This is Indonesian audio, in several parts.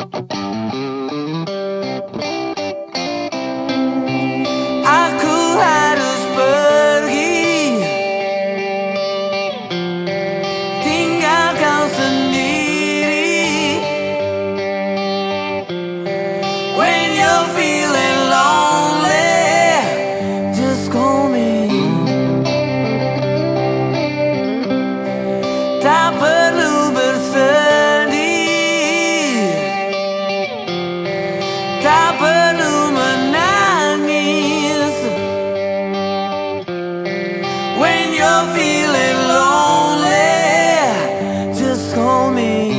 Aku harus pergi, tinggal kau sendiri. When you're feeling lonely, just call me. Tak perlu bersedih, tak perlu menangis. When you're feeling lonely, just call me.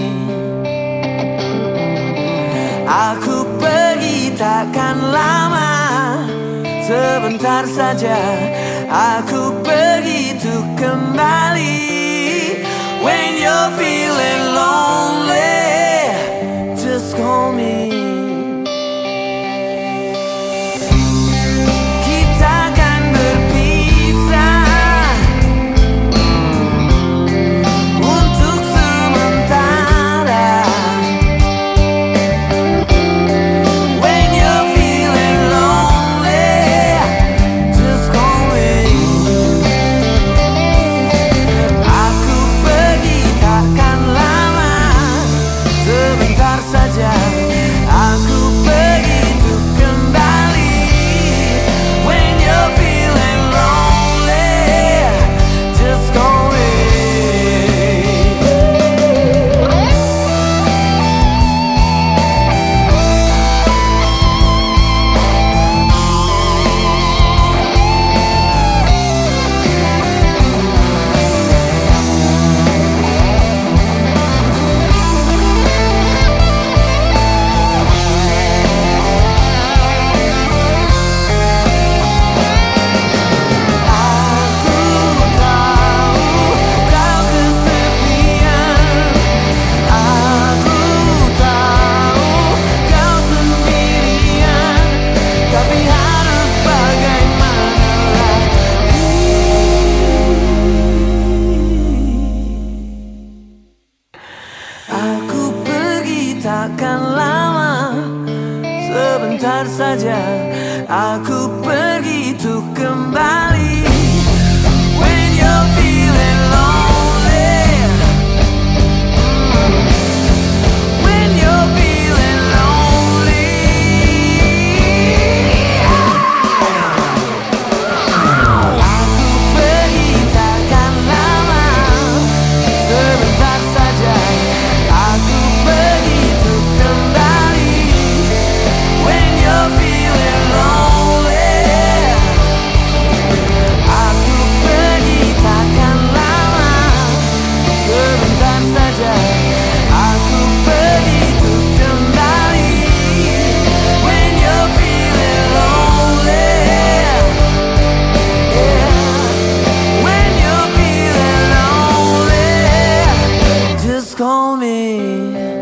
Aku pergi takkan lama, sebentar saja. Aku pergi untuk kembali. When you're feeling lonely, just call me. Kita akan berpisah untuk sementara. When you're feeling lonely, just call me. Aku pergi takkan lama, sebentar saja. Aku pergi untuk kembali. When you're feeling lonely, just call me. Aku pergi takkan lama, sebentar saja. Aku pergi untuk kembali. When you're feeling lonely, when you're feeling lonely, aku pergi takkan lama, sebentar saja. Aku pergi untuk kembali. When you're feeling lonely, aku pergi takkan lama, sebentar saja. Aku pergi untuk kembali. When you're feeling lonely, yeah. When you're feeling lonely, just call me.